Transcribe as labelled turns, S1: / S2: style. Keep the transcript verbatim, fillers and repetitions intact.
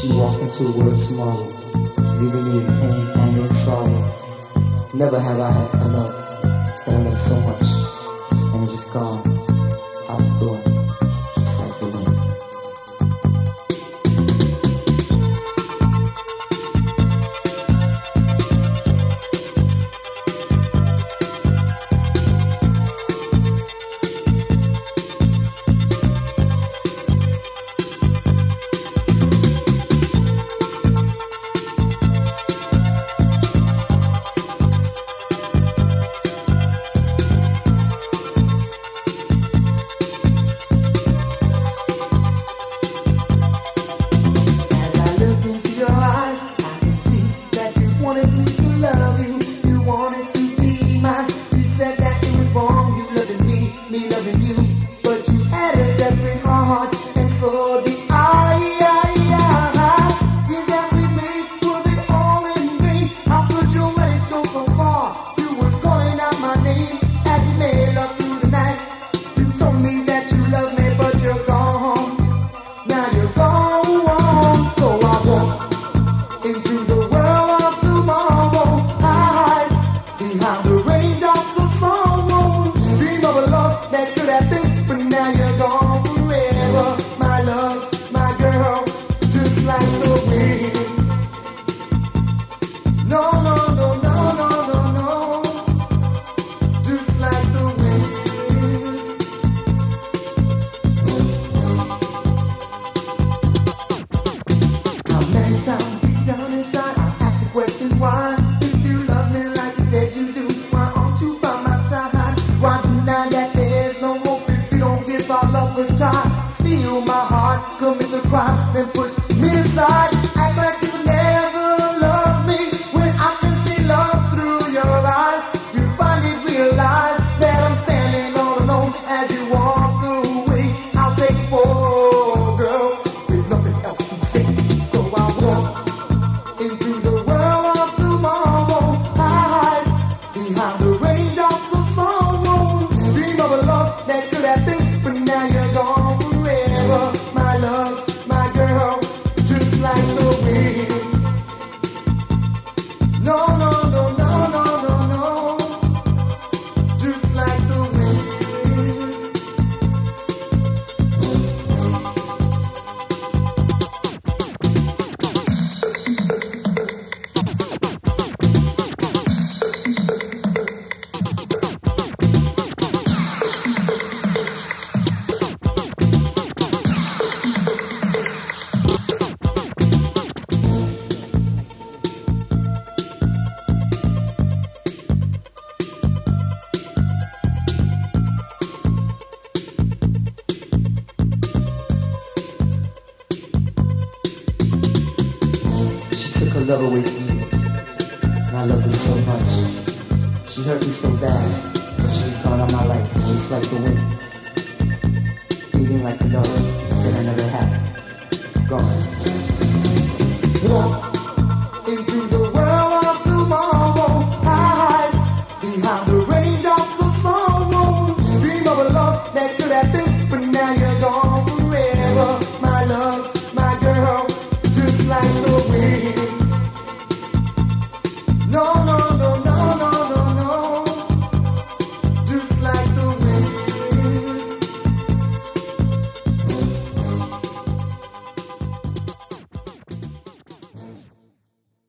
S1: you walk into a world tomorrow, leaving me in pain, anger, and sorrow. Never have I had enough, that I love so much, and it's just gone out the door, just like the wind. Love away from me, and I love her so much. She hurt me so bad, but she's gone out my life, just like the wind, feeling like a love that I never had. Gone. Walk into the world of tomorrow, hide behind the raindrops of sorrow. Dream of a love that could have been, but now you're gone forever. My love, my girl, just like the wind. No, no.